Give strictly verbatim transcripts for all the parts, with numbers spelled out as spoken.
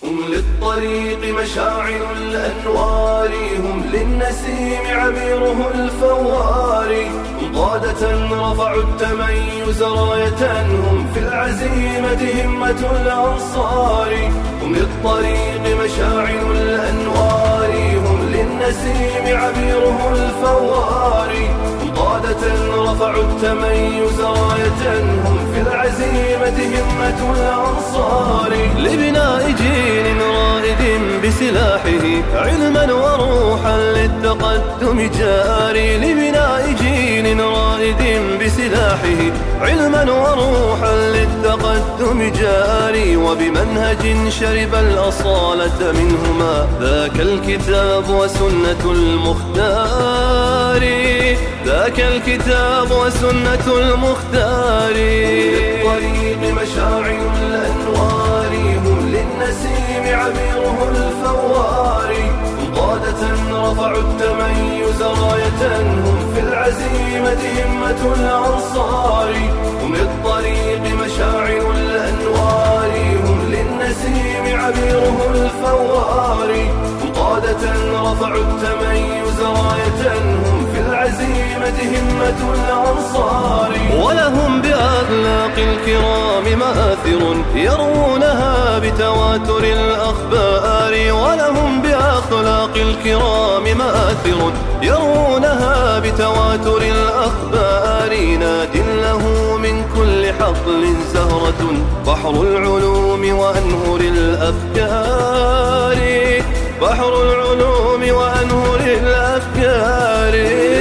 هم للطريق مشاعل الأنوار، هم للنسيم عبيره الفوار. هم قادة رفعوا التميز راية، هم في العزيمة همة الأنصار. هم للطريق مشاعل الأنوار، هم للنسيم عبيره الفوار. هم قادة رفعوا التميز راية، هم في العزيمة همة الأنصار. لبناء جيل رائد بسلاحه علما وروحا للتقدم جاري. لبناء جيل رائد بسلاحه علما وروحا للتقدم جاري. وبمنهج شرب الأصالة منهما ذاك الكتاب وسنة المختار. ذاك الكتاب وسنة المختار. للطريق مشاعل الأنوار، هم للنسيم عبيره الفوار. هم قادة رفعوا التميز راية، هم في العزيمة همة الأنصار. هم للطريق مشاعل الأنوار، هم للنسيم عبيره الفوار. هم قادة رفعوا التميز راية، هم في العزيمة همة الأنصار. ولهم بأخلاق الكرام مآثر يروونها بتواتر الأخبار. ولهم بأخلاق الكرام مآثر يروونها بتواتر الأخبار. ناد له من كل حقل زهرة بحر العلوم وأنهر الأفكار. بحر العلوم وأنهر الأفكار.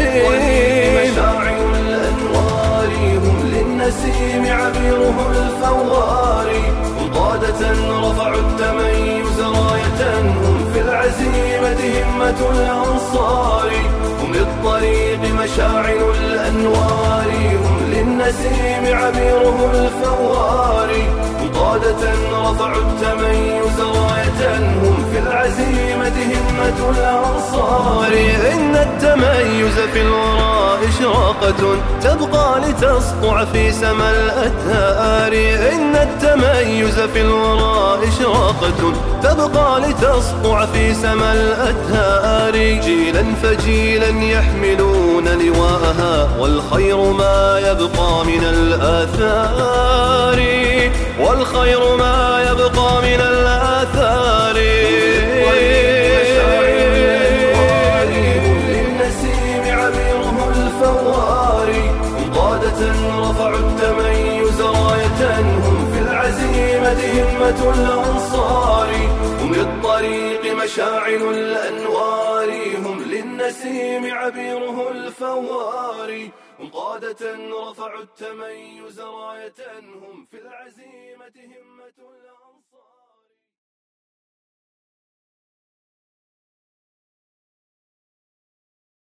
مشاعل الأنوار، هم للنسيم عبيره الفوار. هم قادة رفعوا التميز راية، هم في العزيمة همة الأنصار. هم للطريق مشاعل الأنوار، هم للنسيم عبيره الفوار. هم قادة رفعوا التميز راية، هم في العزيمة همة الأنصار. إن التميز في الوراء إشراقة تبقى لتسطع في سما الأدهار. إن التميز في الوراء إشراقة تبقى لتسطع في سما الأدهار. جيلا فجيلا يحملون لواءها، والخير ما يبقى من الآثار. والخير ما يبقى من الآثار. رفعوا التميز راية، هم في العزيمة همة الأنصار. هم للطريق مشاعل الأنوار، هم للنسيم عبيره الفوار. هم قادة رفعوا التميز راية، هم في العزيمة همة الأنصار.